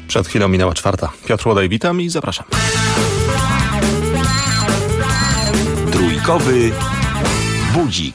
Przed chwilą minęła 4. Piotr Łodaj, witam i zapraszam. Trójkowy budzik.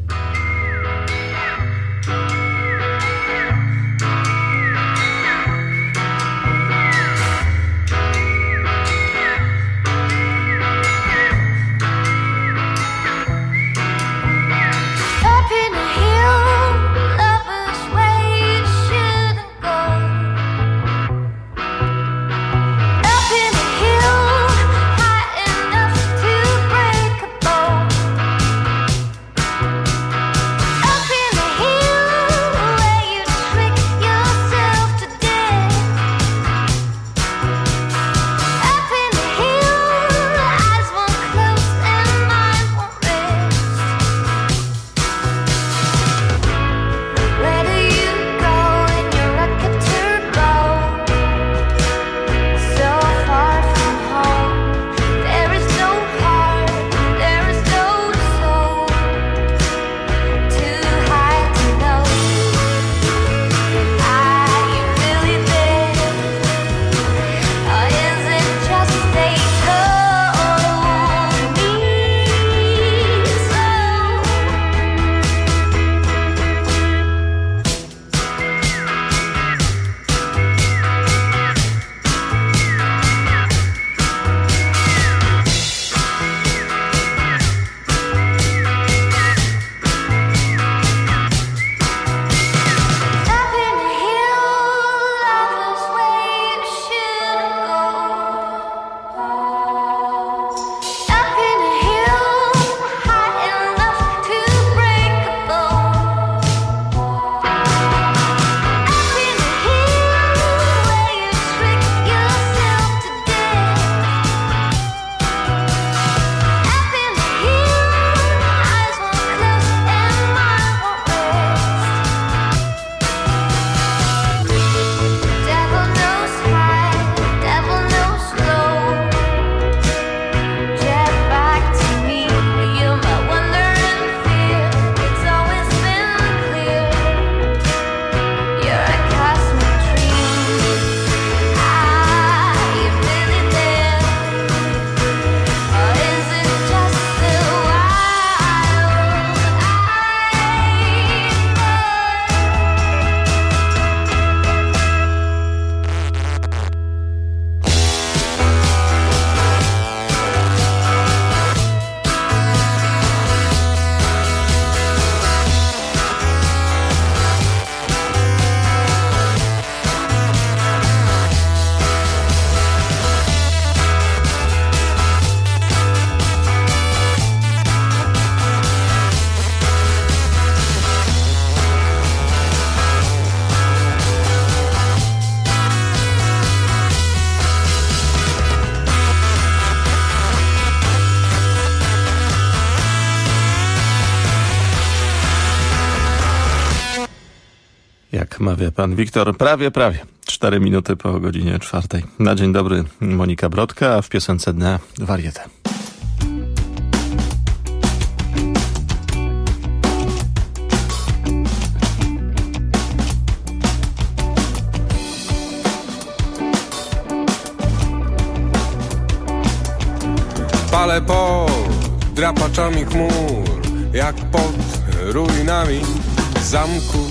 Jak mawia pan Wiktor, prawie. 4 minuty po godzinie 4. Na dzień dobry Monika Brodka, a w piosence dnia Warietę. Palę pod drapaczami chmur, jak pod ruinami zamku.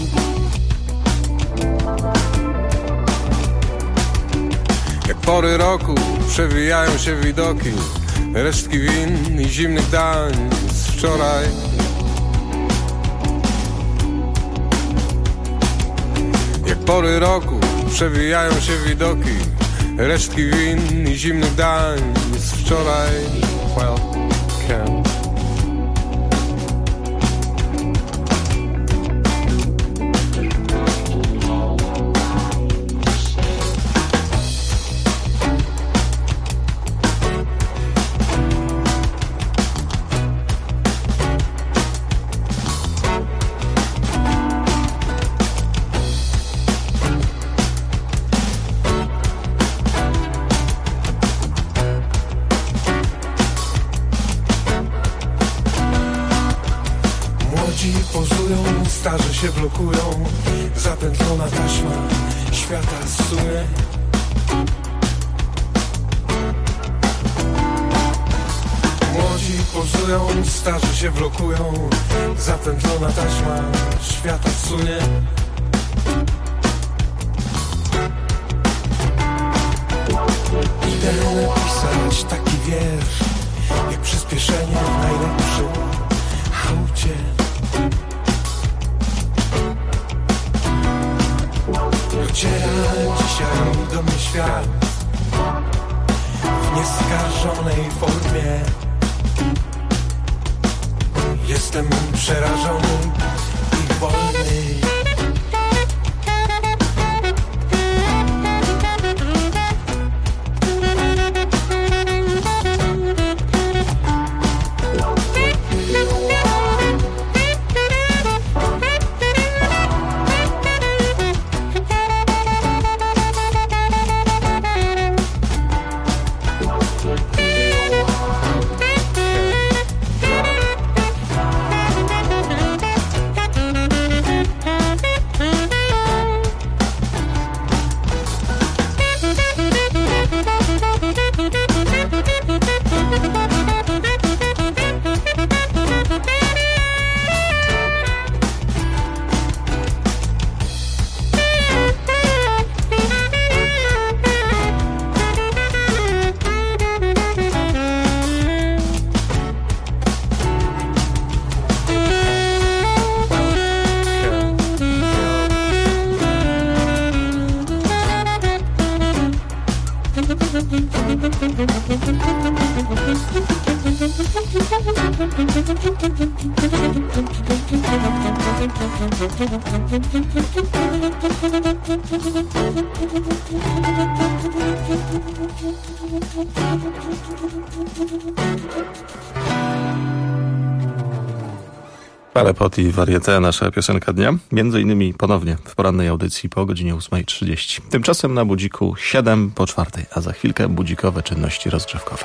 Jak pory roku przewijają się widoki, resztki win i zimnych dań z wczoraj. Jak pory roku przewijają się widoki, resztki win i zimnych dań z wczoraj. Well, can. Starzy się blokują, zapętlona taśma świata zsuje. Młodzi pozują, starzy się blokują. Zapętlona taśma świata sunie. Idę napisać taki wiersz, jak przyspieszenie w najlepszym aucie. Dociera dzisiaj do mnie świat w nieskarżonej formie. Jestem przerażony i wolny. Parepot i Varieté, nasza piosenka dnia. Między innymi ponownie w porannej audycji po godzinie 8:30. Tymczasem na budziku 7:04, a za chwilkę budzikowe czynności rozgrzewkowe.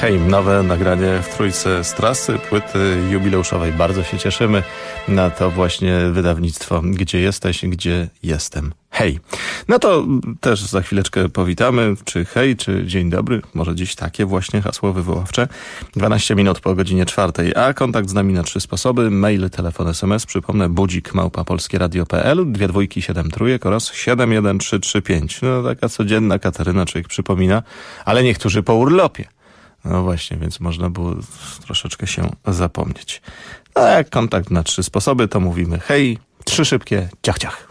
Hej, nowe nagranie w trójce z trasy płyty jubileuszowej. Bardzo się cieszymy na to właśnie wydawnictwo. Gdzie jesteś, gdzie jestem. Hej. No to też za chwileczkę powitamy, czy hej, czy dzień dobry. Może dziś takie właśnie hasło wywoławcze. 12 minut po godzinie 4, a kontakt z nami na 3 sposoby. Mail, telefon, SMS. Przypomnę, budzik@polskieradio.pl, 2273 oraz 71335. No taka codzienna Kateryna, człowiek przypomina, ale niektórzy po urlopie. No właśnie, więc można było troszeczkę się zapomnieć. No a jak kontakt na 3 sposoby, to mówimy hej, 3 szybkie, ciach, ciach.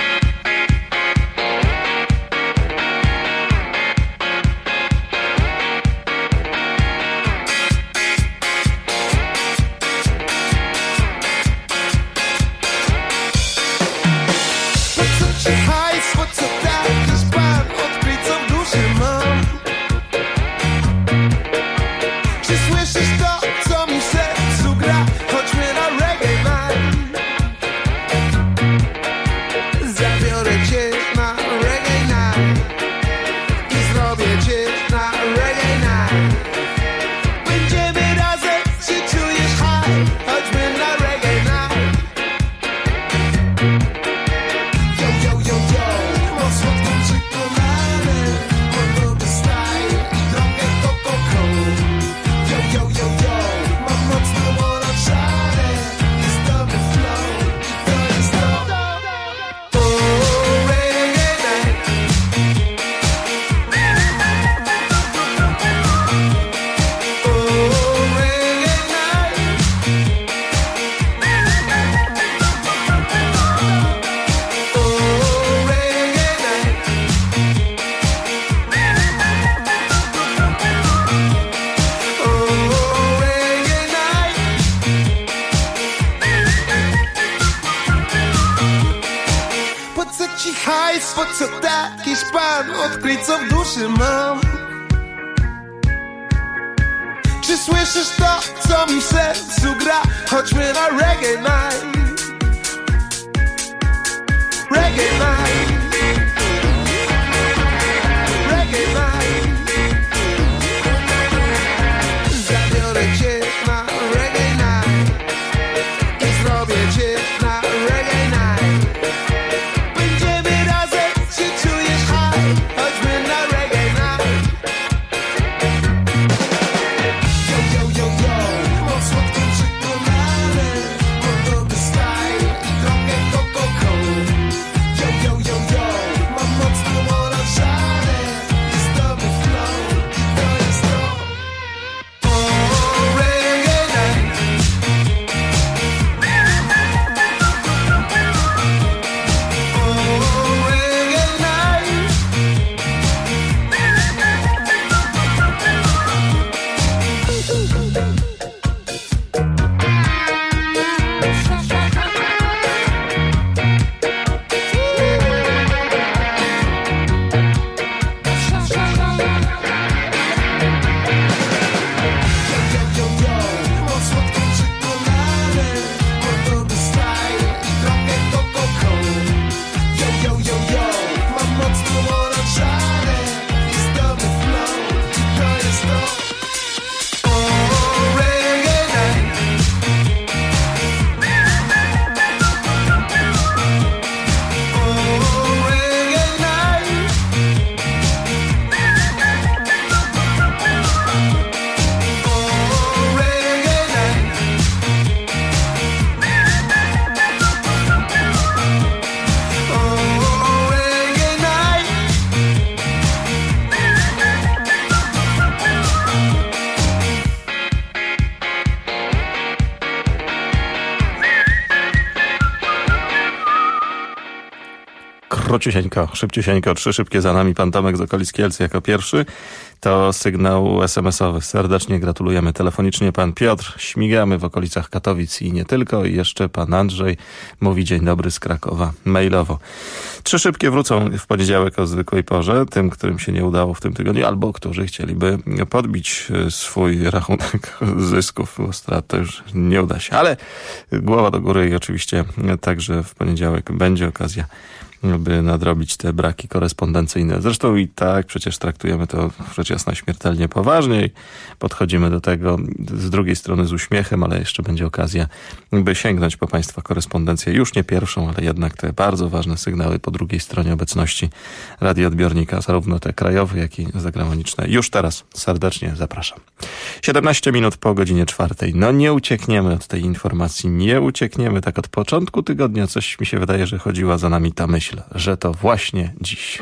Czy słyszysz to, co mi w sercu gra? Chodźmy na reggae night. Reggae night. Reggae night. Zabiorę cię na reggae night i zrobię cię na reggae night. Będziemy razem, czy czujesz high? Chodźmy na reggae night. Króciusieńko, szybciusieńko, 3 szybkie za nami. Pan Tomek z okolic Kielc jako pierwszy. To sygnał SMS-owy. Serdecznie gratulujemy. Telefonicznie pan Piotr. Śmigamy w okolicach Katowic i nie tylko. I jeszcze pan Andrzej mówi dzień dobry z Krakowa mailowo. 3 szybkie wrócą w poniedziałek o zwykłej porze. Tym, którym się nie udało w tym tygodniu, albo którzy chcieliby podbić swój rachunek zysków, bo strat to już nie uda się. Ale głowa do góry i oczywiście także w poniedziałek będzie okazja by nadrobić te braki korespondencyjne. Zresztą i tak przecież traktujemy to rzecz jasna śmiertelnie poważnie i podchodzimy do tego z drugiej strony z uśmiechem, ale jeszcze będzie okazja, by sięgnąć po Państwa korespondencję. Już nie pierwszą, ale jednak te bardzo ważne sygnały po drugiej stronie obecności radioodbiornika, zarówno te krajowe, jak i zagraniczne. Już teraz serdecznie zapraszam. 17 minut po godzinie 4. No nie uciekniemy od tej informacji, nie uciekniemy tak od początku tygodnia. Coś mi się wydaje, że chodziła za nami ta myśl, że to właśnie dziś.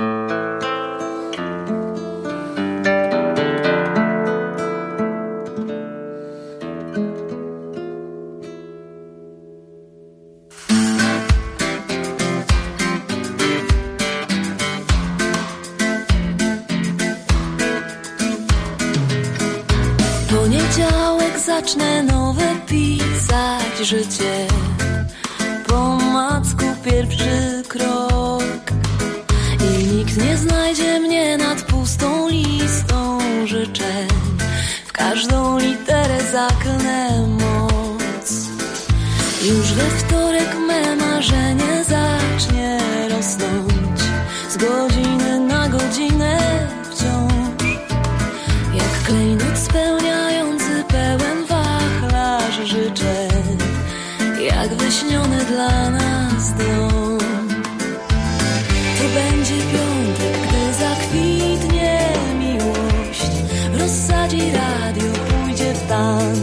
Poniedziałek zacznę nowe pisać życie. Po macku pierwszy krok i nikt nie znajdzie mnie nad pustą listą życzeń. W każdą literę zaklnę moc. Już we wtorek me marzenie zacznie rosnąć z godziny na godzinę wciąż. Jak klejnot spełniający pełen wachlarz życzeń, jak wyśniony dla nas dom. To będzie piątek, gdy zakwitnie miłość, rozsadzi radio, pójdzie w tan.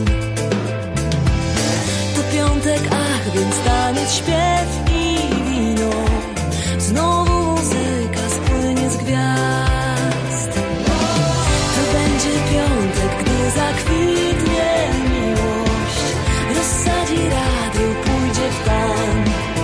To piątek, ach, więc taniec, śpiew i wino, znowu muzyka spłynie z gwiazd. To będzie piątek, gdy zakwitnie miłość, rozsadzi radio, pójdzie w tan.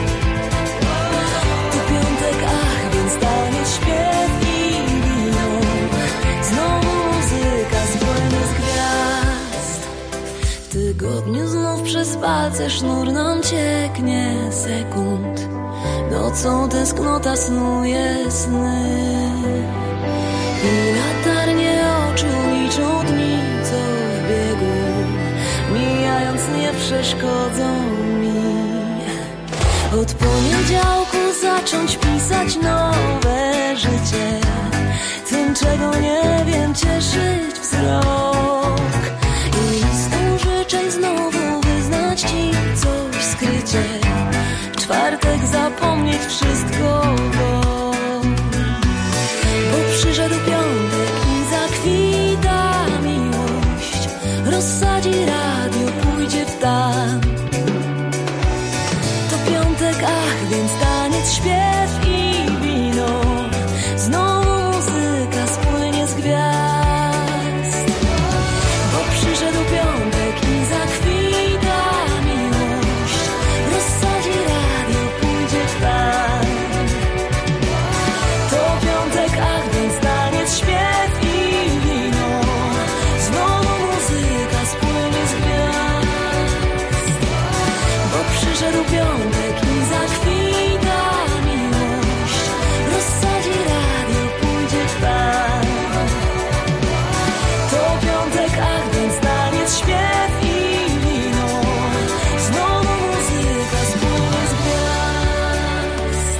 To piątek, ach, więc taniec, śpiew i wino, znowu muzyka spłynie z gwiazd. W tygodniu znów przez palce sznur nam cieknie sekund, nocą tęsknota snuje sny. I latarnie oczu liczą dni, co w biegu, mijając nie przeszkodzą mi. Od poniedziałku zacząć pisać nowe życie, tym czego nie wiem cieszyć wzrok. I listą życzeń znowu wyznać ci coś skrycie, w czwartek zapomnieć wszystko, bo przyszedł piątek i zakwita miłość, rozsadzi radio, pójdzie w tan. To piątek, ach, więc taniec, śpiew i wino, znowu muzyka spłynie z gwiazd. Bo przyszedł piątek i zakwita miłość, rozsadzi radio, pójdzie w tan. To piątek, ach, więc taniec, śpiew i wino, znowu muzyka spłynie z gwiazd. Bo przyszedł piątek i zakwita miłość, rozsadzi radio, pójdzie w tan. To piątek, ach, więc taniec, śpiew i wino, znowu muzyka spłynie z gwiazd.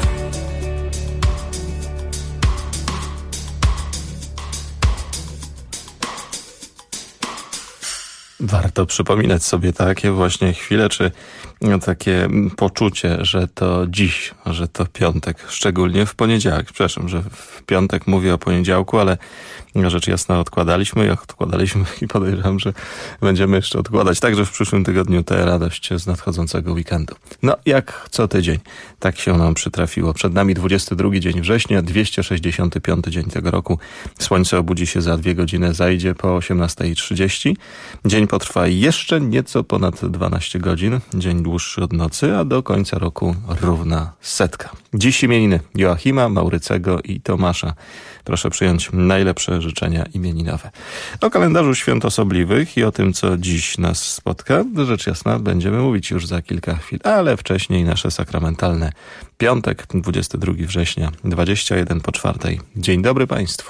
Warto przypominać sobie takie właśnie chwile, czy takie poczucie, że to dziś, że to piątek, szczególnie w poniedziałek. Przepraszam, że w piątek mówię o poniedziałku, ale rzecz jasna odkładaliśmy i podejrzewam, że będziemy jeszcze odkładać także w przyszłym tygodniu tę radość z nadchodzącego weekendu. No, jak co tydzień, tak się nam przytrafiło. Przed nami 22 dzień września, 265 dzień tego roku. Słońce obudzi się za 2 godziny, zajdzie po 18:30. Dzień potrwa jeszcze nieco ponad 12 godzin. Dzień dłuższy od nocy, a do końca roku równa 100. Dziś imieniny Joachima, Maurycego i Tomasza. Proszę przyjąć najlepsze życzenia imieninowe. O kalendarzu świąt osobliwych i o tym, co dziś nas spotka, rzecz jasna, będziemy mówić już za kilka chwil, ale wcześniej nasze sakramentalne. Piątek, 22 września, 21 po 4. Dzień dobry Państwu.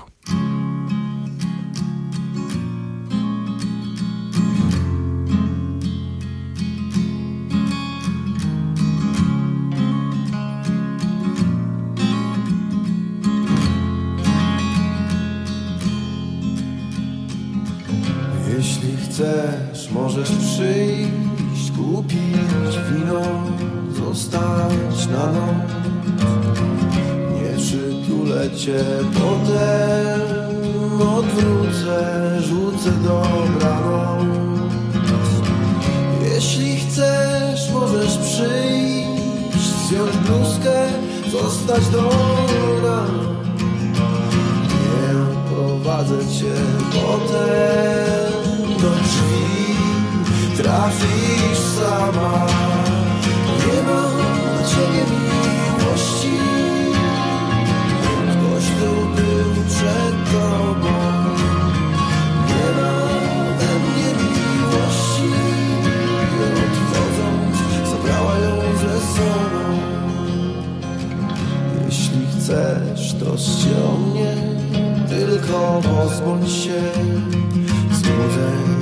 chcesz, możesz przyjść, kupić wino, zostać na noc. Nie przytulę cię, potem odwrócę, rzucę dobranoc. Jeśli chcesz, możesz przyjść, zdjąć bluzkę, zostać do rana. Nie prowadzę cię potem do drzwi, trafisz sama. Nie ma dla ciebie miłości, ktoś tu był przed tobą. Nie ma we mnie miłości, odchodząc zabrała ją ze sobą. Jeśli chcesz, to ściągnie, tylko pozbądź się złudzeń.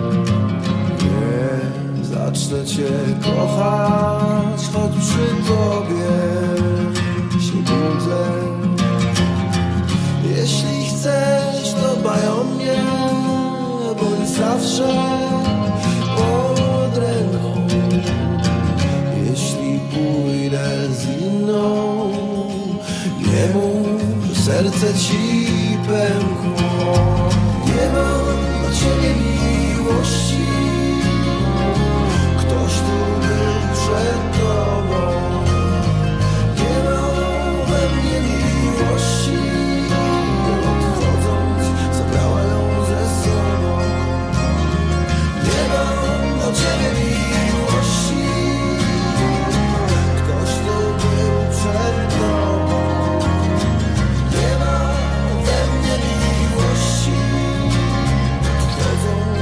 Nie zacznę cię kochać, choć przy tobie się budzę. Jeśli chcesz, to dbaj o mnie, bądź zawsze pod ręką. Jeśli pójdę z inną, nie mów, serce ci pękło. Nie ma dla ciebie miłości, ktoś tu był przed tobą. Nie ma we mnie miłości, odchodząc zabrała ją ze sobą. Nie ma dla ciebie miłości, ktoś tu był przed tobą. Nie ma we mnie miłości, odchodząc.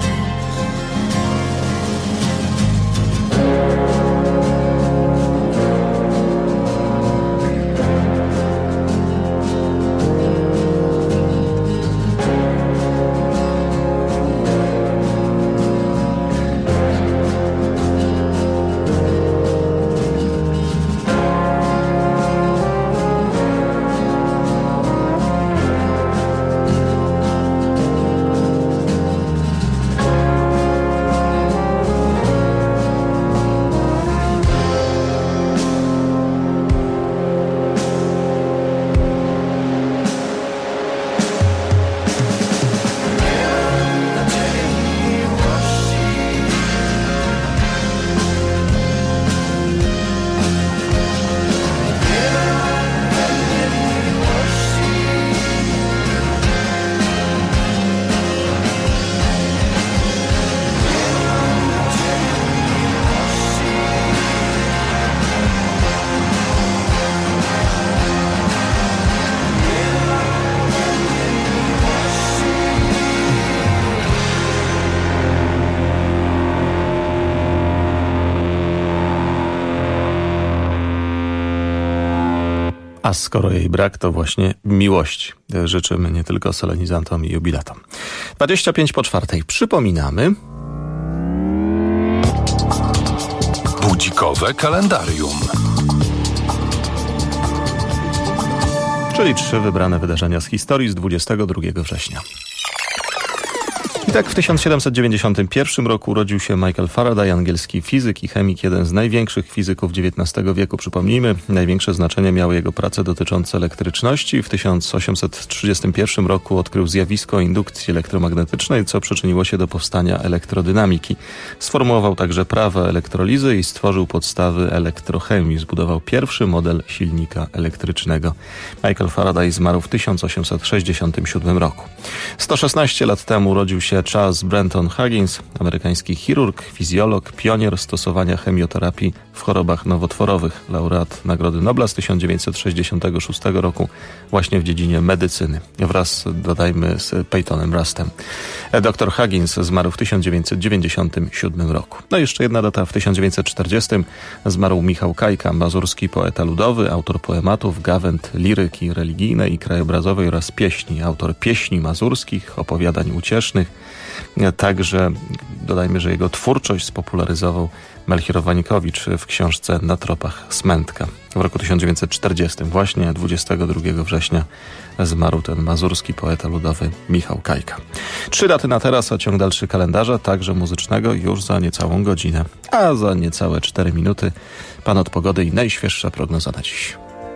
A skoro jej brak, to właśnie miłości życzymy nie tylko solenizantom i jubilatom. 3:25. Przypominamy. Budzikowe kalendarium. Czyli 3 wybrane wydarzenia z historii z 22 września. I tak w 1791 roku urodził się Michael Faraday, angielski fizyk i chemik, jeden z największych fizyków XIX wieku. Przypomnijmy, największe znaczenie miały jego prace dotyczące elektryczności. W 1831 roku odkrył zjawisko indukcji elektromagnetycznej, co przyczyniło się do powstania elektrodynamiki. Sformułował także prawa elektrolizy i stworzył podstawy elektrochemii. Zbudował pierwszy model silnika elektrycznego. Michael Faraday zmarł w 1867 roku. 116 lat temu urodził się Charles Brenton Huggins, amerykański chirurg, fizjolog, pionier stosowania chemioterapii w chorobach nowotworowych, laureat Nagrody Nobla z 1966 roku właśnie w dziedzinie medycyny, wraz, dodajmy, z Peytonem Rustem. Dr Huggins zmarł w 1997 roku. No i jeszcze jedna data, w 1940 zmarł Michał Kajka, mazurski poeta ludowy, autor poematów, gawęd, liryki religijnej i krajobrazowej oraz pieśni, autor pieśni mazurskich, opowiadań uciesznych. Także dodajmy, że jego twórczość spopularyzował Melchior Wanikowicz w książce Na tropach Smętka. W roku 1940, właśnie 22 września, zmarł ten mazurski poeta ludowy Michał Kajka. 3 daty na teraz, a ciąg dalszy kalendarza, także muzycznego, już za niecałą godzinę. A za niecałe 4 minuty pan od pogody i najświeższa prognoza na dziś.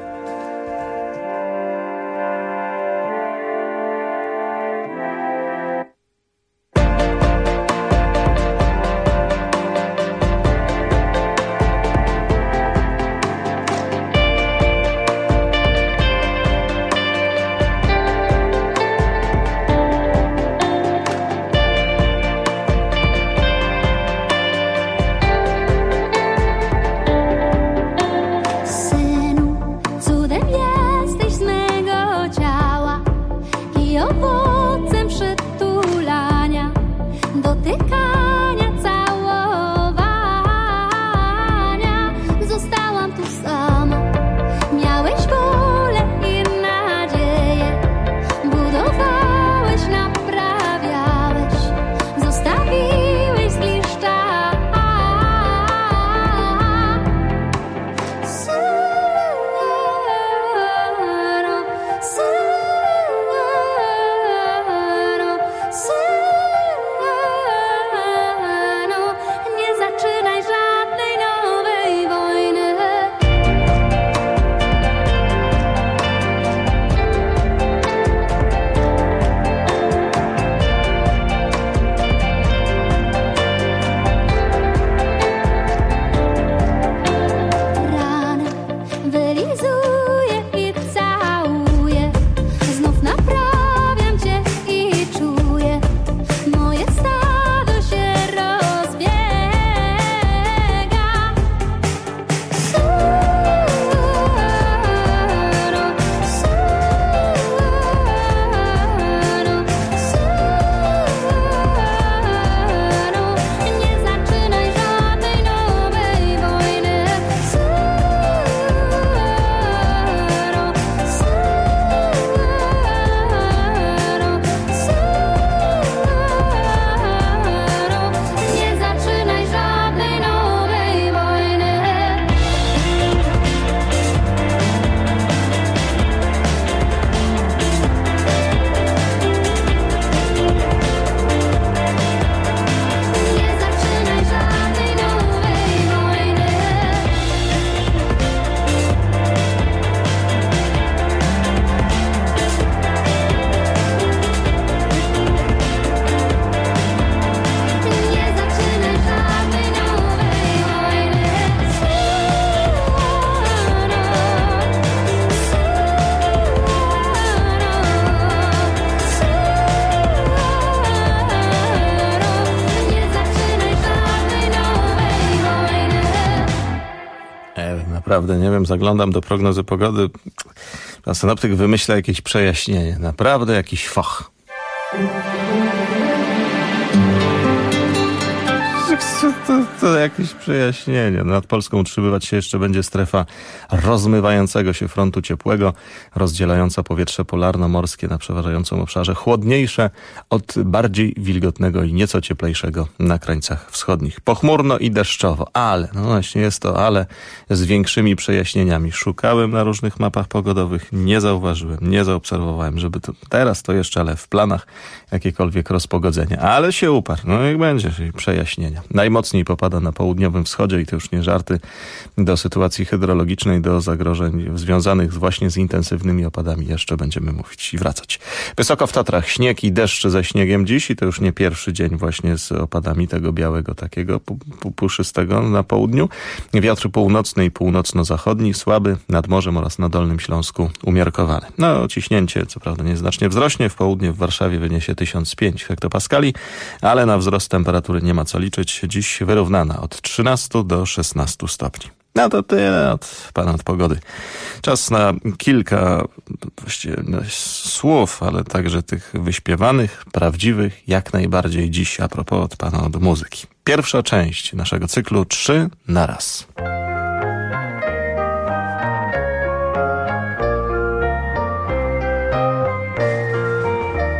Naprawdę, nie wiem, zaglądam do prognozy pogody, a synoptyk wymyśla jakieś przejaśnienie. Naprawdę jakiś fach. To jakieś przejaśnienie. Nad Polską utrzymywać się jeszcze będzie strefa rozmywającego się frontu ciepłego, rozdzielająca powietrze polarno-morskie na przeważającym obszarze, chłodniejsze od bardziej wilgotnego i nieco cieplejszego na krańcach wschodnich. Pochmurno i deszczowo, ale, no właśnie jest to ale z większymi przejaśnieniami. Szukałem na różnych mapach pogodowych, nie zauważyłem, nie zaobserwowałem, żeby to teraz to jeszcze, ale w planach jakiekolwiek rozpogodzenie. Ale się uparł, no jak będzie przejaśnienia. Najmocniej popada na południowym wschodzie i to już nie żarty, do sytuacji hydrologicznej, do zagrożeń związanych właśnie z intensywnymi opadami jeszcze będziemy mówić i wracać. Wysoko w Tatrach śnieg i deszcz ze śniegiem dziś i to już nie pierwszy dzień właśnie z opadami tego białego takiego puszystego na południu. Wiatr północny i północno-zachodni słaby, nad morzem oraz na Dolnym Śląsku umiarkowany. No ciśnięcie co prawda nieznacznie wzrośnie, w południe w Warszawie wyniesie 1005 hektopaskali, ale na wzrost temperatury nie ma co liczyć. Dziś wyrównana od 13 do 16 stopni. No to tyle od pana od pogody. Czas na kilka właściwie słów, ale także tych wyśpiewanych, prawdziwych, jak najbardziej dziś a propos od pana od muzyki. Pierwsza część naszego cyklu 3 na raz.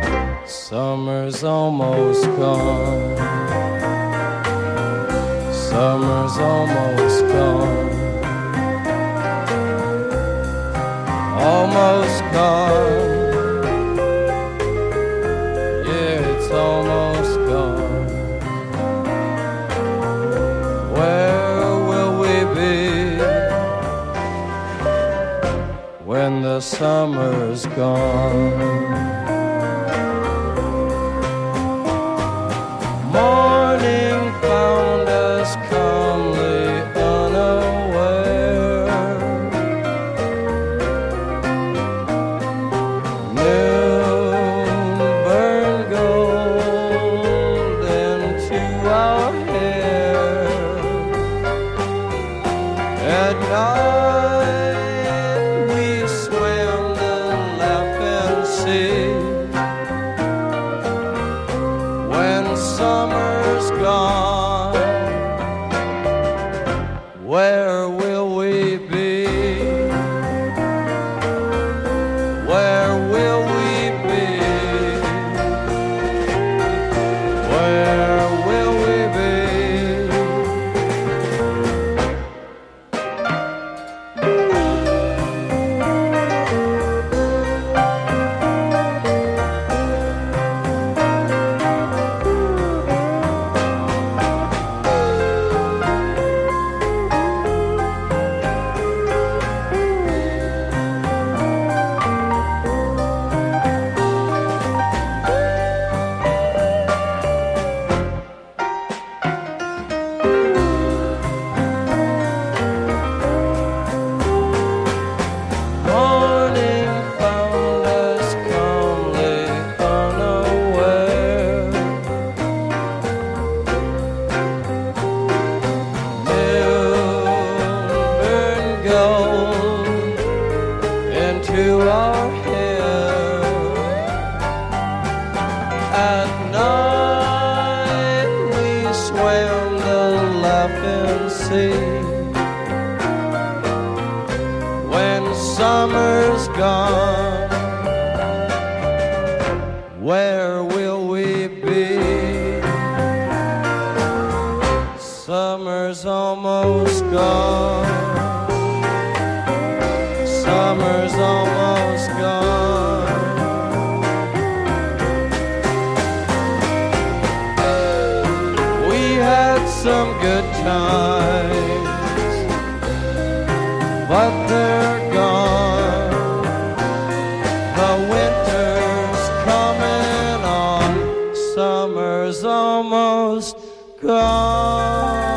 Summer's almost gone. Summer's almost gone. Almost gone. Yeah, it's almost gone. Where will we be when the summer's gone? Morning found us calmly unaware. Noon burned gold into our hair. At night we swam the laughing sea. When summer's gone, where will we be? Where will we be? Where will we be? Morning found us calmly unaware. Noon burned gold into our hair. At night we swam the laughing sea. When summer's gone, where will we be? Summer's almost gone. Summer's almost gone. We had some good times, but they're gone. The winter's coming on. Summer's almost gone.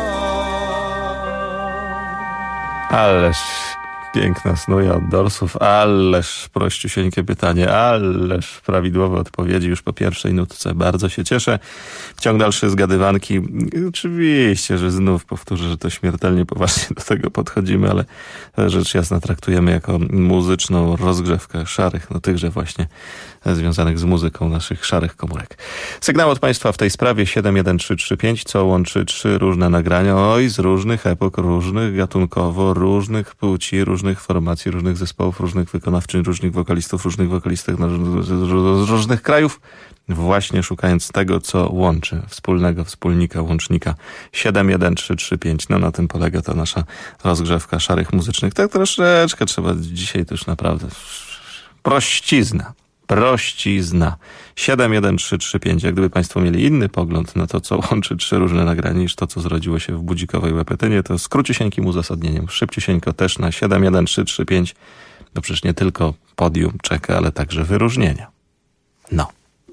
Ależ piękna snuja od dorsów, ależ prościusieńkie pytanie, ależ prawidłowe odpowiedzi już po pierwszej nutce. Bardzo się cieszę. Ciąg dalszy zgadywanki. Oczywiście, że znów powtórzę, że to śmiertelnie poważnie do tego podchodzimy, ale rzecz jasna traktujemy jako muzyczną rozgrzewkę szarych, no tychże właśnie związanych z muzyką naszych szarych komórek. Sygnał od Państwa w tej sprawie 71335, co łączy 3 różne nagrania, oj, z różnych epok, różnych gatunkowo, różnych płci, różnych formacji, różnych zespołów, różnych wykonawczyń, różnych wokalistów, różnych wokalistek z różnych krajów, właśnie szukając tego, co łączy, wspólnego wspólnika, łącznika. 71335, no na tym polega ta nasza rozgrzewka szarych muzycznych. Tak troszeczkę trzeba dzisiaj to już naprawdę prościzna. 71335. Jak gdyby Państwo mieli inny pogląd na to, co łączy 3 różne nagrania niż to, co zrodziło się w budzikowej łepetynie, to z króciusieńkim uzasadnieniem, szybciusieńko też na 71335. To przecież nie tylko podium czeka, ale także wyróżnienia. No.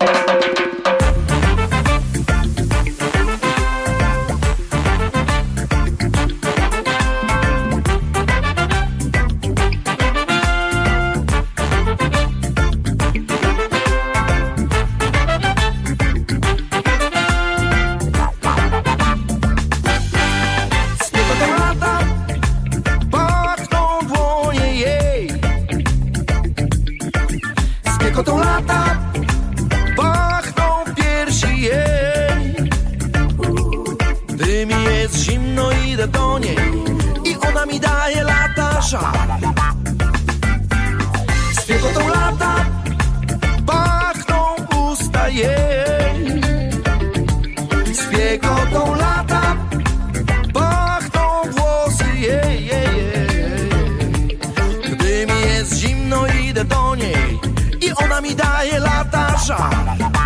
Piechotą lata, pachną piersi jej. Gdy mi jest zimno, idę do niej i ona mi daje lata żal. Z piechotą lata, pachną usta jej. Z piechotą lata, idę do niej i ona mi daje lata żar.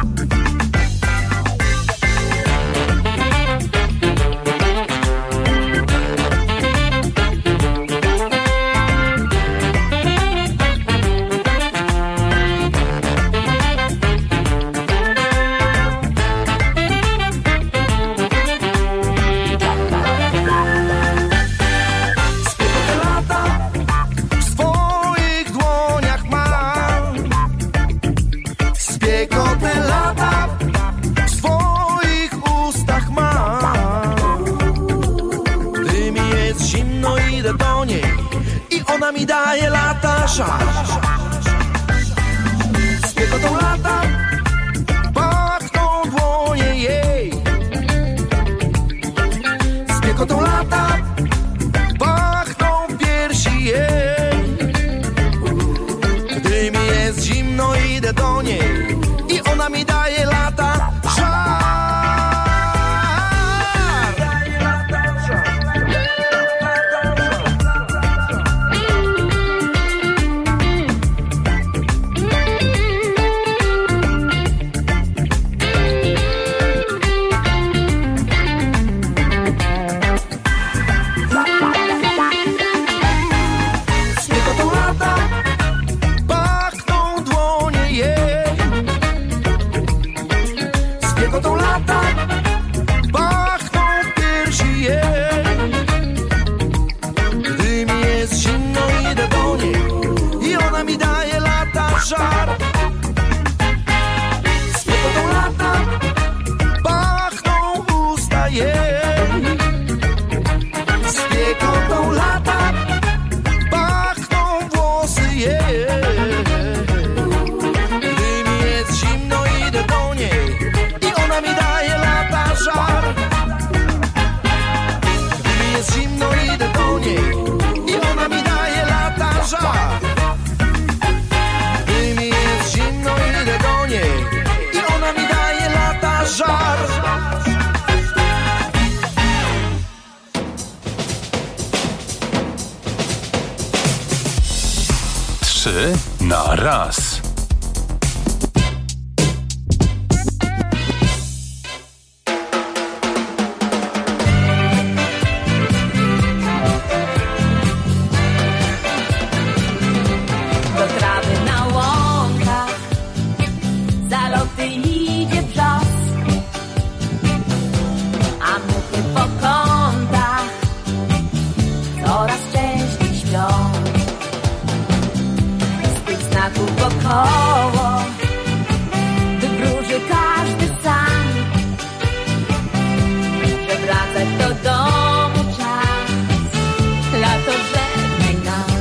Ona mi daje lata żar. Z piekotą lata pachną dłonie jej. Z piekotą lata pachną piersi jej. Gdy mi jest zimno, idę do niej i ona mi daje lata żar. Żar. Z piekotą lata pachną usta jej. Z piekotą lata pachną włosy jej. Gdy mi jest zimno, idę do niej i ona mi daje lata żar. Gdy mi jest zimno, idę do niej i ona mi daje lata żar. I ona mi daje lata żar. Trzy na raz. Wokoło wybróży każdy sam, że wracać do domu czas. Lato żegnaj nam.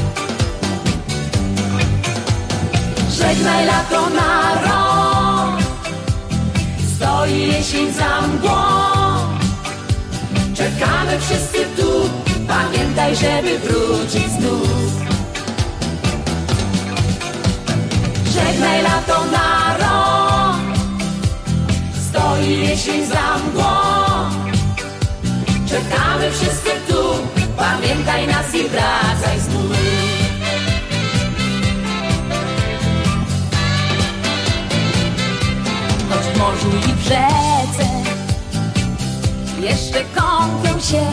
Żegnaj lato na rok. Stoi jesień za mgłą. Czekamy wszyscy tu. Pamiętaj, żeby wrócić znów. Żegnaj lato na rok. Stoi jesień za mgłą. Czekamy wszyscy tu. Pamiętaj nas i wracaj znów. Choć w morzu i w rzece jeszcze kąpią się,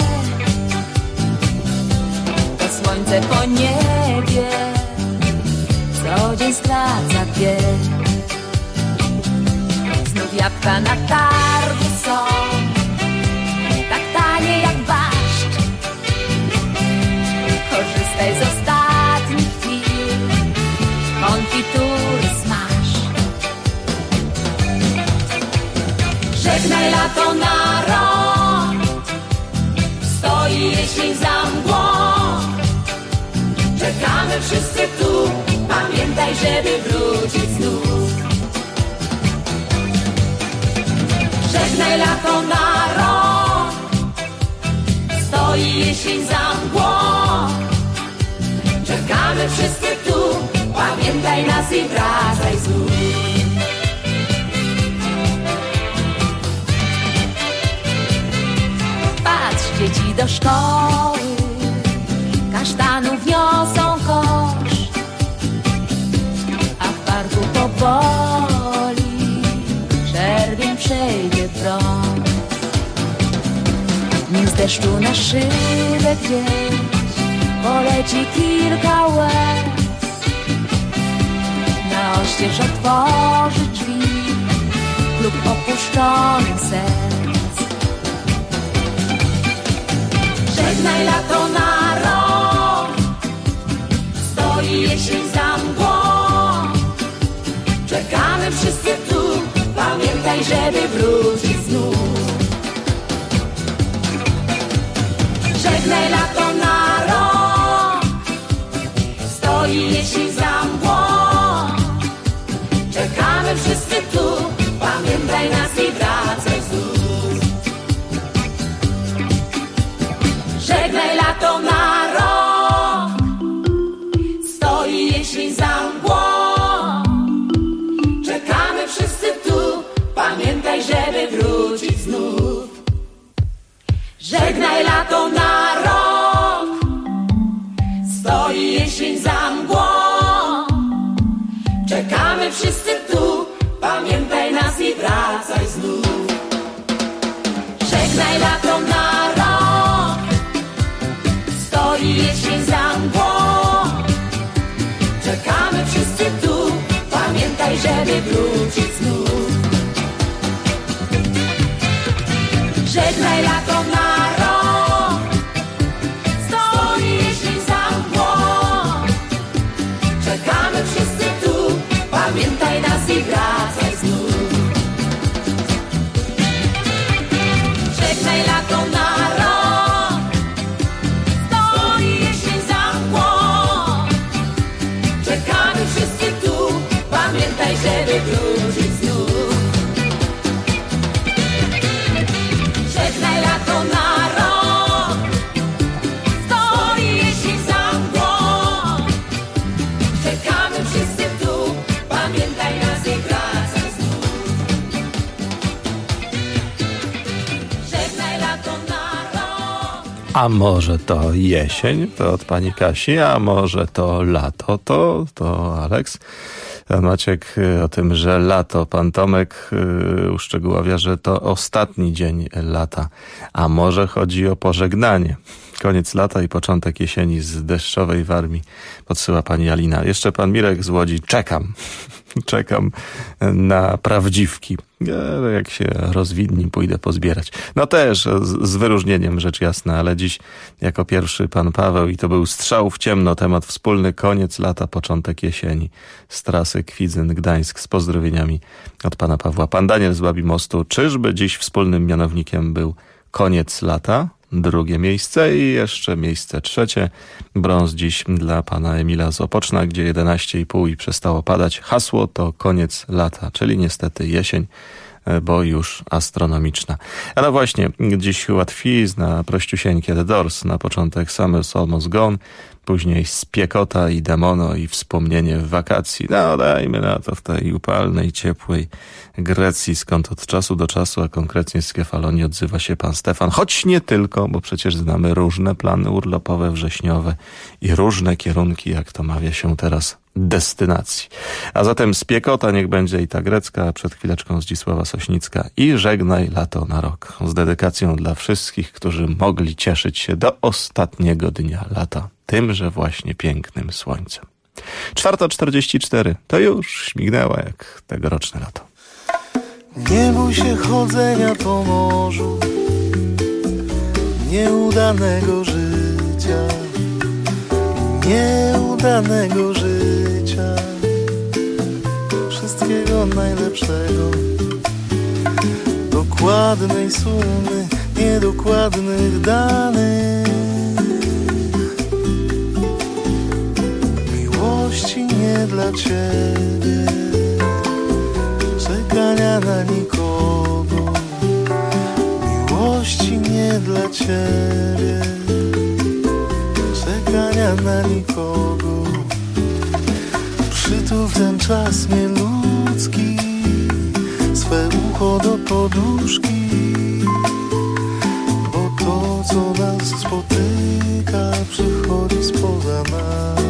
to słońce po niebie co dzień straca pień. Znów jabłka na targu są tak tanie jak barszcz. Korzystaj z ostatnich chwil, konfitury smaż. Żegnaj lato na rok. Stoi jesień za mgłą. Czekamy wszyscy tu. Pamiętaj, żeby wrócić znów. Żegnaj lato na rok. Stoi jesień za mgłą. Czekamy wszyscy tu. Pamiętaj nas i wracaj znów. Patrz, dzieci do szkoły kasztanów niosą kosz. deszczu na szybę gdzieś poleci kilka łez. Na oścież otworzy drzwi klub opuszczonych serc. Żegnaj lato na rok, stoi jesień za mgłą. Czekamy wszyscy tu, pamiętaj, żeby wrócić znów. Żegnaj lato na rok, stoi jesień za mgłą. Czekamy wszyscy tu, pamiętaj nas i wracaj znów. Żegnaj lato na rok, stoi jesień za mgłą. Czekamy wszyscy tu, pamiętaj, żeby wrócić znów. Żegnaj lato na rok, stoi jesień za mgłą. Czekamy wszyscy tu, pamiętaj nas i wracaj znów. Żegnaj lato na rok, stoi jesień za mgłą. Czekamy wszyscy tu, pamiętaj, żeby wrócić znów. Żegnaj lato na rok, stoi jesień za mgłą. Czekamy wszyscy tu, pamiętaj nas i wracaj znów. Żegnaj lato na rok, stoi jesień za mgłą. Czekamy wszyscy tu, pamiętaj, żeby wrócić znów. Żegnaj lato na rok, stoi jesień za mgłą. Czekamy wszyscy tu, pamiętaj nas i wracaj znów. Żegnaj lato na rok. A może to jesień? To od pani Kasi, a może to lato? To Aleks. Pan Maciek o tym, że lato. Pan Tomek uszczegóławia, że to ostatni dzień lata. A może chodzi o pożegnanie. Koniec lata i początek jesieni z deszczowej Warmii, podsyła pani Alina. Jeszcze pan Mirek z Łodzi. Czekam na prawdziwki. Jak się rozwidni, pójdę pozbierać. No też z wyróżnieniem, rzecz jasna, ale dziś jako pierwszy pan Paweł i to był strzał w ciemno, temat wspólny, koniec lata, początek jesieni z trasy Kwidzyn-Gdańsk z pozdrowieniami od pana Pawła. Pan Daniel z Babimostu, czyżby dziś wspólnym mianownikiem był koniec lata? Drugie miejsce i jeszcze miejsce trzecie. Brąz dziś dla pana Emila z Opoczna, gdzie 11,5 i przestało padać. Hasło to koniec lata, czyli niestety jesień, bo już astronomiczna. A no właśnie, dziś łatwizna, prościusieńkie The Doors, na początek Summer's Almost Gone, później Spiekota i Demono i wspomnienie wakacji. No dajmy na to w tej upalnej, ciepłej Grecji, skąd od czasu do czasu, a konkretnie z Kefalonii odzywa się pan Stefan. Choć nie tylko, bo przecież znamy różne plany urlopowe, wrześniowe i różne kierunki, jak to mawia się teraz, destynacji. A zatem Spiekota niech będzie i ta grecka, a przed chwileczką Zdzisława Sośnicka i Żegnaj lato na rok. Z dedykacją dla wszystkich, którzy mogli cieszyć się do ostatniego dnia lata tymże właśnie pięknym słońcem. 4:44. To już śmignęła jak tegoroczne lato. Nie bój się chodzenia po morzu, nieudanego życia, nieudanego życia, wszystkiego najlepszego, dokładnej sumy, niedokładnych danych, miłości nie dla ciebie, czekania na nikogo, miłości nie dla ciebie, czekania na nikogo. Przytul w ten czas nieludzki swe ucho do poduszki, bo to, co nas spotyka, przychodzi spoza nas.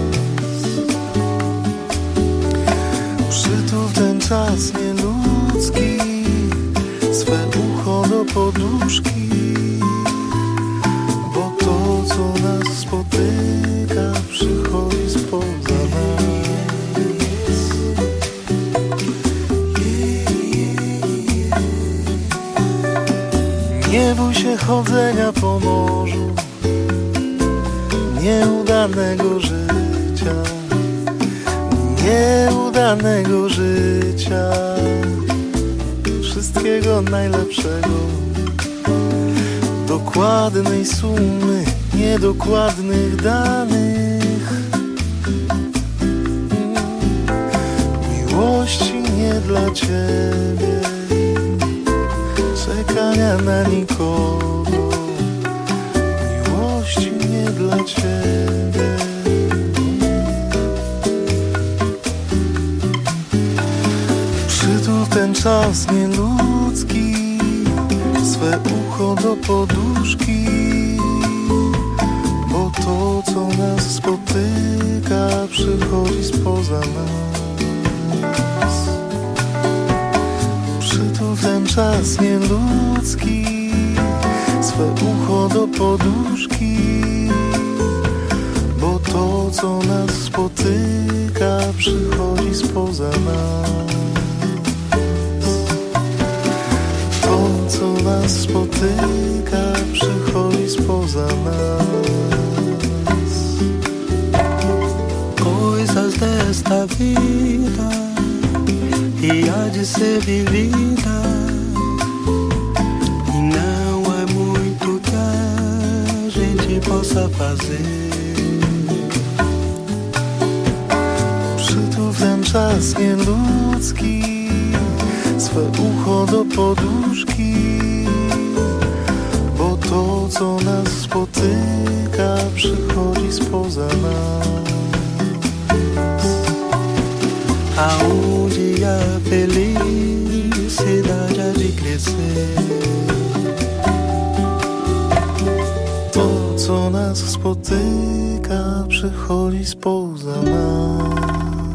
Przytul w ten czas nieludzki swe ucho do poduszki, chodzenia po morzu, nieudanego życia, nieudanego życia, wszystkiego najlepszego, dokładnej sumy, niedokładnych danych, miłości nie dla ciebie, czekania na nikogo, miłości nie dla ciebie. Przytul ten czas nieludzki, swe ucho do poduszki, bo to, co nas spotyka, przychodzi spoza nas. Przytul ten czas nieludzki, swe ucho do poduszki, bo to, co nas spotyka, przychodzi spoza nas. To, co nas spotyka, przychodzi spoza nas. Coisas desta vida e há de ser vivida, e não é muito que a gente possa fazer. Przytul ten czas nieludzki, swe ucho do poduszki, bo to, co nas spotyka, przychodzi spoza nas. Aonde a felicidade há de crescer. To, co nas spotyka, przychodzi spoza nas.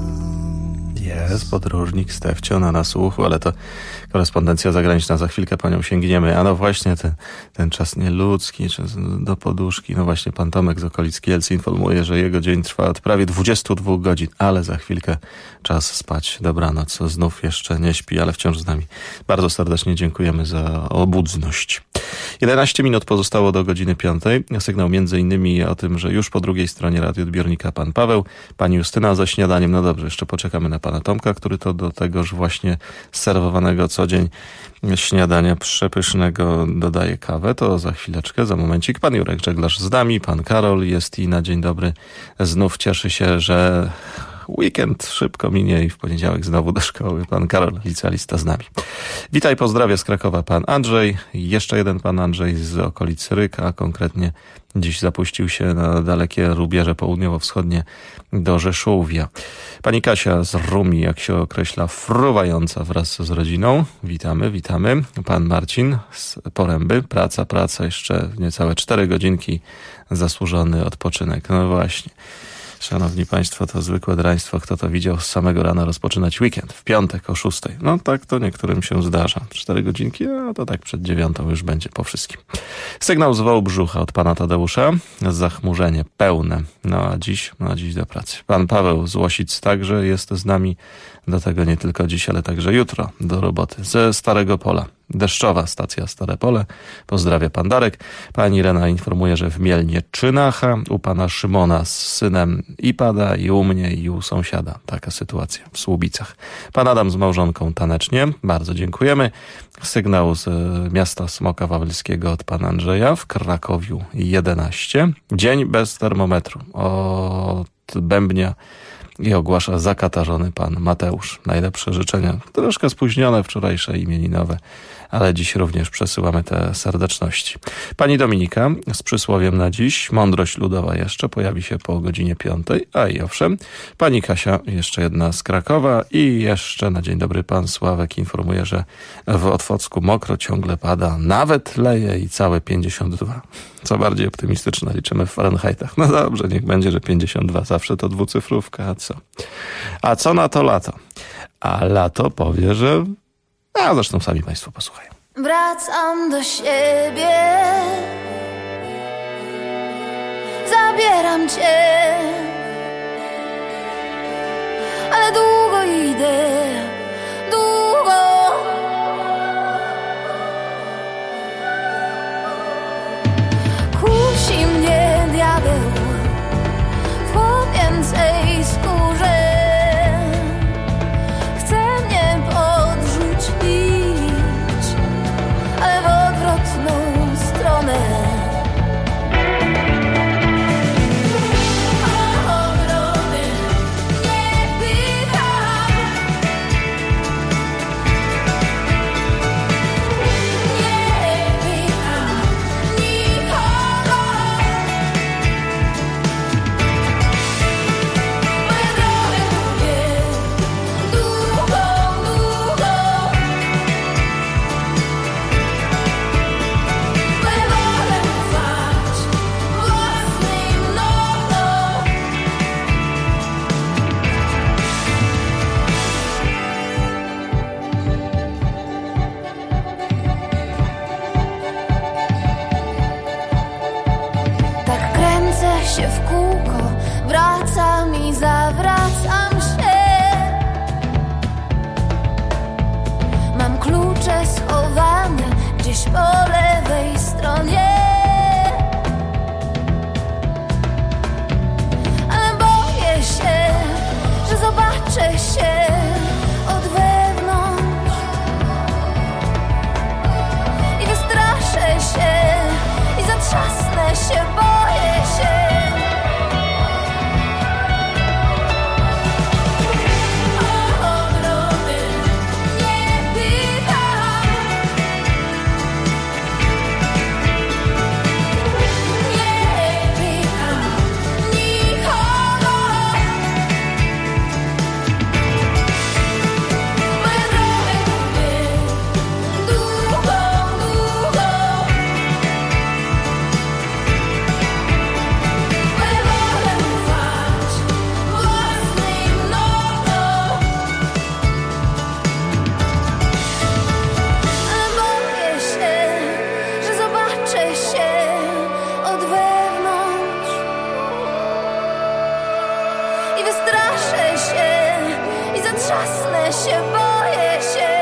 Jest podróżnik Stefcio na nasłuchu, ale to korespondencja zagraniczna, za chwilkę po nią sięgniemy. A no właśnie ten czas nieludzki, czas do poduszki. No właśnie pan Tomek z okolic Kielc informuje, że jego dzień trwa od prawie 22 godzin, ale za chwilkę czas spać. Dobranoc. Znów jeszcze nie śpi, ale wciąż z nami. Bardzo serdecznie dziękujemy za obudzność. 11 minut pozostało do godziny 5. Sygnał między innymi o tym, że już po drugiej stronie radioodbiornika pan Paweł, pani Justyna ze śniadaniem. No dobrze, jeszcze poczekamy na pana Tomka, który to do tegoż właśnie serwowanego co dzień śniadania przepysznego dodaje kawę. To za chwileczkę, za momencik. Pan Jurek Żeglarz z nami, pan Karol jest i na dzień dobry znów cieszy się, że weekend szybko minie i w poniedziałek znowu do szkoły. Pan Karol, licealista z nami. Witaj, pozdrawia z Krakowa pan Andrzej. Jeszcze jeden pan Andrzej z okolic Ryka, a konkretnie dziś zapuścił się na dalekie rubieże południowo-wschodnie do Rzeszówia. Pani Kasia z Rumi, jak się określa, fruwająca wraz z rodziną. Witamy, witamy. Pan Marcin z Poręby. Praca, jeszcze niecałe 4 godzinki, zasłużony odpoczynek. No właśnie. Szanowni Państwo, to zwykłe draństwo. Kto to widział z samego rana rozpoczynać weekend? W piątek o 6. No tak to niektórym się zdarza. 4 godzinki, no to tak przed 9 już będzie po wszystkim. Sygnał z Wałbrzucha od pana Tadeusza. Zachmurzenie pełne. No a dziś do pracy. Pan Paweł z Łosic także jest z nami. Do tego nie tylko dziś, ale także jutro do roboty. Ze Starego Pola. Deszczowa stacja Stare Pole. Pozdrawia pan Darek. Pani Rena informuje, że w Mielnie Czynacha, u pana Szymona z synem i pada, i u mnie, i u sąsiada. Taka sytuacja w Słubicach. Pan Adam z małżonką tanecznie. Bardzo dziękujemy. Sygnał z miasta Smoka Wawelskiego od pana Andrzeja w Krakowiu 11. Dzień bez termometru. Od Bębnia i ogłasza zakatarzony pan Mateusz. Najlepsze życzenia. Troszkę spóźnione wczorajsze imieninowe, ale dziś również przesyłamy te serdeczności. Pani Dominika z przysłowiem na dziś. Mądrość ludowa jeszcze pojawi się po godzinie 5. A i owszem. Pani Kasia, jeszcze jedna z Krakowa i jeszcze na dzień dobry pan Sławek informuje, że w Otwocku mokro ciągle pada, nawet leje i całe 52. Co bardziej optymistyczne liczymy w Fahrenheitach. No dobrze, niech będzie, że 52. Zawsze to dwucyfrówka, a co? A co na to lato? A lato powie, że... A zresztą sami państwo posłuchają. Wracam do siebie, zabieram cię, ale długo idę, długo. trzasnę się, boję się.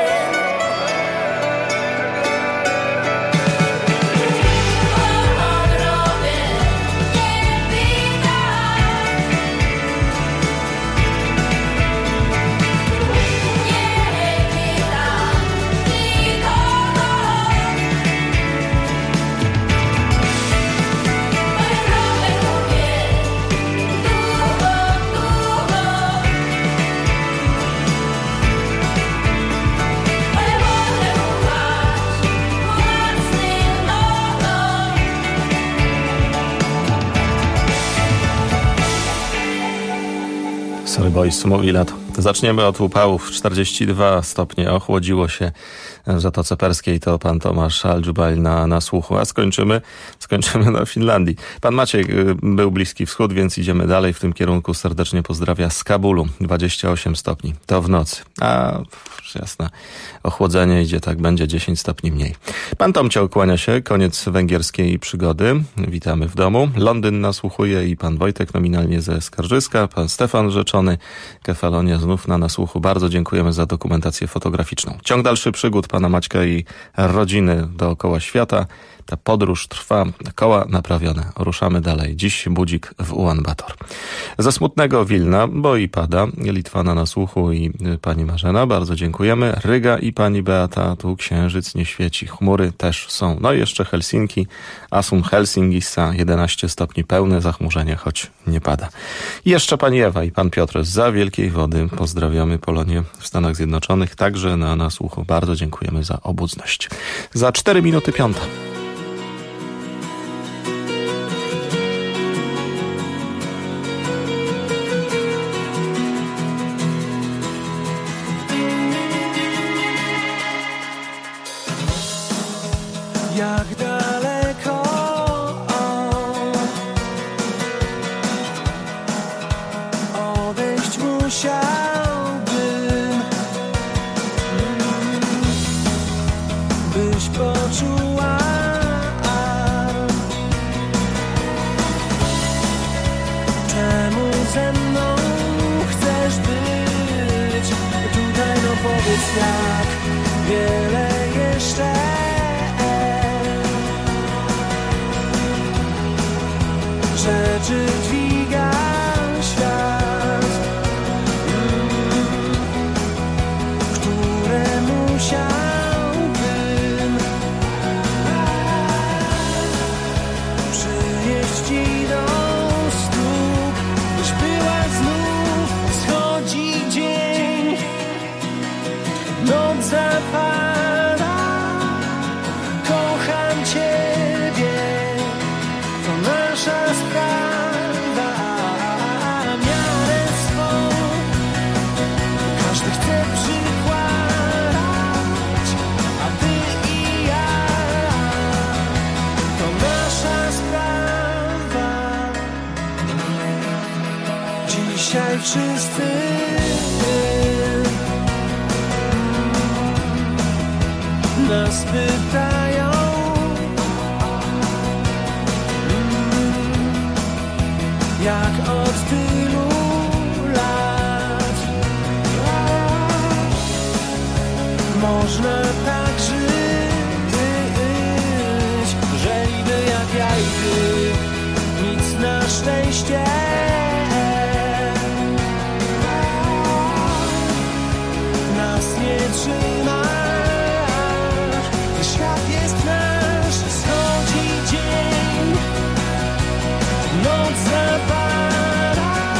Sorry Boys, mówi lato. Zaczniemy od upałów. 42 stopnie, ochłodziło się w Zatoce Perskiej. To pan Tomasz Al-Dżubail na słuchu. A skończymy na Finlandii. Pan Maciek był Bliski Wschód, więc idziemy dalej w tym kierunku. Serdecznie pozdrawia z Kabulu. 28 stopni. To w nocy. A jasne, ochłodzenie idzie, tak będzie 10 stopni mniej. Pan Tomcio kłania się. Koniec węgierskiej przygody. Witamy w domu. Londyn nasłuchuje i pan Wojtek nominalnie ze Skarżyska. Pan Stefan Rzeczony. Kefalonia znów na nasłuchu. Bardzo dziękujemy za dokumentację fotograficzną. Ciąg dalszy przygód pana Maćka i rodziny dookoła świata. Ta podróż trwa, koła naprawione. Ruszamy dalej. Dziś budzik w Ulan-Bator. Ze smutnego Wilna, bo i pada. Litwa na nasłuchu i pani Marzena. Bardzo dziękujemy. Ryga i pani Beata. Tu księżyc nie świeci. Chmury też są. No i jeszcze Helsinki. Asum Helsingissa. 11 stopni pełne zachmurzenie, choć nie pada. I jeszcze pani Ewa i pan Piotr zza Wielkiej Wody. Pozdrawiamy Polonię w Stanach Zjednoczonych. Także na nasłuchu. Bardzo dziękujemy za obecność. Za 4 minuty 5. Jak daleko odejść musiałbym, byś poczuła, czemu ze mną chcesz być tutaj, no powiedz, jak wiele jeszcze rzeczy dźwiga świat, które musiałbym przynieść ci do stóp, byś była znów. Schodzi dzień, noc zapada, kocham ciebie, to nasza sprawa, miarę swą każdy chce przykładać, a ty i ja, to nasza sprawa. Dzisiaj wszyscy nas pytają, jak od tylu lat można tak żyć, że niby jak ja i ty, nic na szczęście nas nie trzyma. Świat jest nasz, schodzi dzień, noc zapada,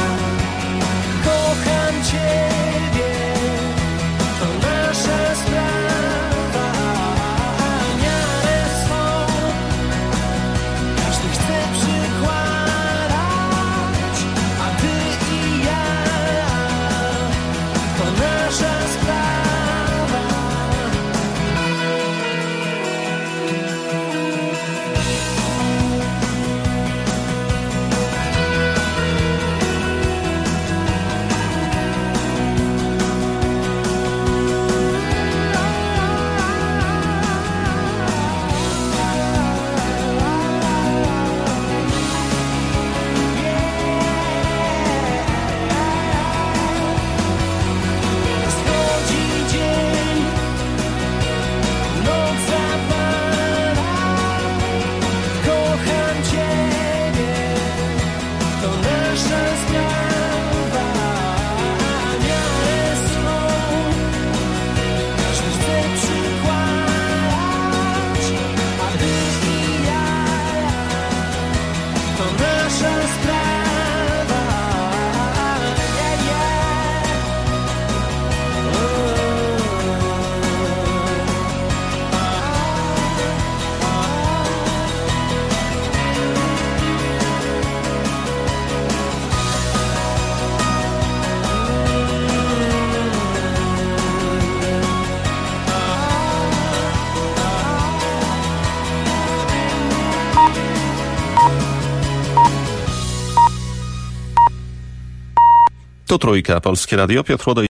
Tu Trójka, Polskie Radio, Piotr Łodo.